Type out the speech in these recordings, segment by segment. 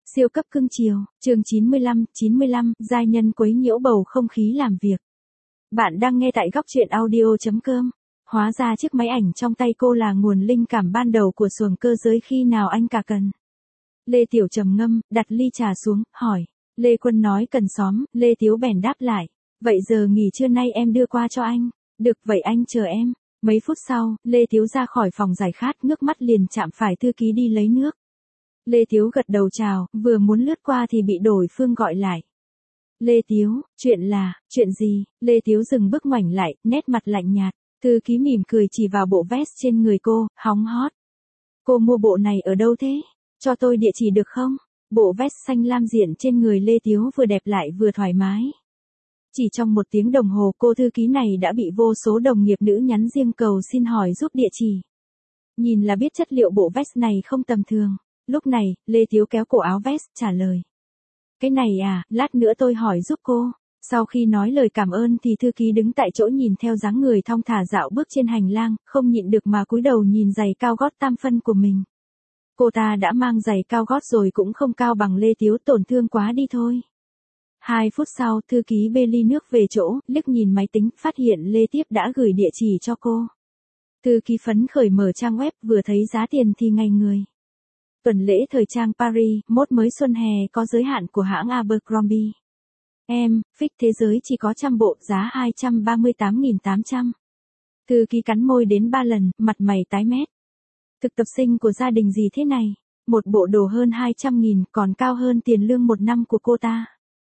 Siêu cấp cưng chiều, chương 95, giai nhân quấy nhiễu bầu không khí làm việc. Bạn đang nghe tại góc truyện audio.com. Hóa ra chiếc máy ảnh trong tay cô là nguồn linh cảm ban đầu của xuồng cơ giới khi nào anh cả cần. Lê Tiểu trầm ngâm, đặt ly trà xuống, hỏi. Lê Quân nói cần xóm, Lê Tiếu bèn đáp lại. Vậy giờ nghỉ trưa nay em đưa qua cho anh. Được, vậy anh chờ em. Mấy phút sau, Lê Tiếu ra khỏi phòng giải khát, ngước mắt liền chạm phải thư ký đi lấy nước. Lê Tiếu gật đầu chào, vừa muốn lướt qua thì bị đối phương gọi lại. Lê Tiếu, chuyện gì? Lê Tiếu dừng bước ngoảnh lại, nét mặt lạnh nhạt. Thư ký mỉm cười chỉ vào bộ vest trên người cô, hóng hót. Cô mua bộ này ở đâu thế? Cho tôi địa chỉ được không? Bộ vest xanh lam diện trên người Lê Tiếu vừa đẹp lại vừa thoải mái. Chỉ trong 1 tiếng đồng hồ cô thư ký này đã bị vô số đồng nghiệp nữ nhắn riêng cầu xin hỏi giúp địa chỉ. Nhìn là biết chất liệu bộ vest này không tầm thường. Lúc này, Lê Tiếu kéo cổ áo vest, trả lời. Cái này à, lát nữa tôi hỏi giúp cô. Sau khi nói lời cảm ơn thì thư ký đứng tại chỗ nhìn theo dáng người thong thả dạo bước trên hành lang, không nhịn được mà cúi đầu nhìn giày cao gót tam phân của mình. Cô ta đã mang giày cao gót rồi cũng không cao bằng Lê Tiếu, tổn thương quá đi thôi. 2 phút sau, thư ký bê ly nước về chỗ, liếc nhìn máy tính, phát hiện Lê Tiếp đã gửi địa chỉ cho cô. Thư ký phấn khởi mở trang web, vừa thấy giá tiền thì ngay người. Tuần lễ thời trang Paris, mốt mới xuân hè có giới hạn của hãng Abercrombie. Fix thế giới chỉ có 100 bộ, giá 238.800. Thư ký cắn môi đến 3 lần, mặt mày tái mét. Thực tập sinh của gia đình gì thế này? Một bộ đồ hơn 200.000, còn cao hơn tiền lương 1 năm của cô ta.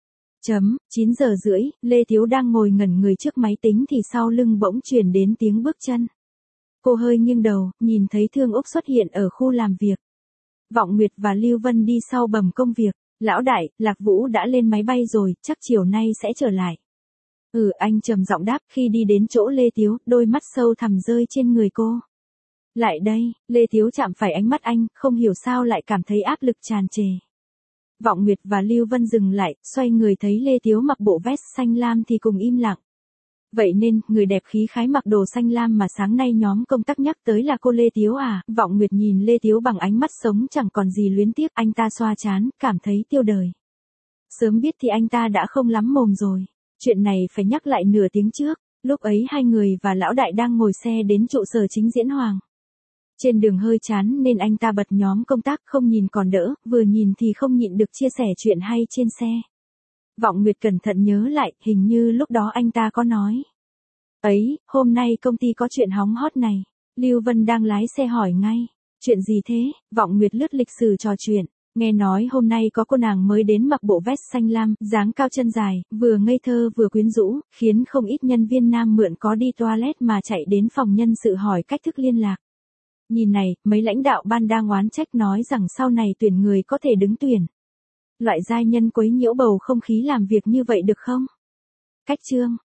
9 giờ rưỡi, Lê Tiếu đang ngồi ngẩn người trước máy tính thì sau lưng bỗng truyền đến tiếng bước chân. Cô hơi nghiêng đầu, nhìn thấy Thương Úc xuất hiện ở khu làm việc. Vọng Nguyệt và Lưu Vân đi sau bẩm công việc. Lão đại, Lạc Vũ đã lên máy bay rồi, chắc chiều nay sẽ trở lại. Anh trầm giọng đáp khi đi đến chỗ Lê Tiếu, đôi mắt sâu thẳm rơi trên người cô. Lại đây, Lê Tiếu chạm phải ánh mắt anh, không hiểu sao lại cảm thấy áp lực tràn trề. Vọng Nguyệt và Lưu Vân dừng lại, xoay người thấy Lê Tiếu mặc bộ vest xanh lam thì cùng im lặng. Vậy nên, người đẹp khí khái mặc đồ xanh lam mà sáng nay nhóm công tác nhắc tới là cô Lê Tiếu à? Vọng Nguyệt nhìn Lê Tiếu bằng ánh mắt sống chẳng còn gì luyến tiếc, anh ta xoa trán, cảm thấy tiêu đời. Sớm biết thì anh ta đã không lắm mồm rồi. Chuyện này phải nhắc lại nửa tiếng trước, lúc ấy hai người và lão đại đang ngồi xe đến trụ sở chính Diễn Hoàng. Trên đường hơi chán nên anh ta bật nhóm công tác, không nhìn còn đỡ, vừa nhìn thì không nhịn được chia sẻ chuyện hay trên xe. Vọng Nguyệt cẩn thận nhớ lại, hình như lúc đó anh ta có nói. Ấy, hôm nay công ty có chuyện hóng hot này. Lưu Vân đang lái xe hỏi ngay. Chuyện gì thế? Vọng Nguyệt lướt lịch sử trò chuyện. Nghe nói hôm nay có cô nàng mới đến mặc bộ vest xanh lam, dáng cao chân dài, vừa ngây thơ vừa quyến rũ, khiến không ít nhân viên nam mượn có đi toilet mà chạy đến phòng nhân sự hỏi cách thức liên lạc. Nhìn này, mấy lãnh đạo ban đang oán trách nói rằng sau này tuyển người có thể đứng tuyển. Loại giai nhân quấy nhiễu bầu không khí làm việc như vậy được không? Cách chương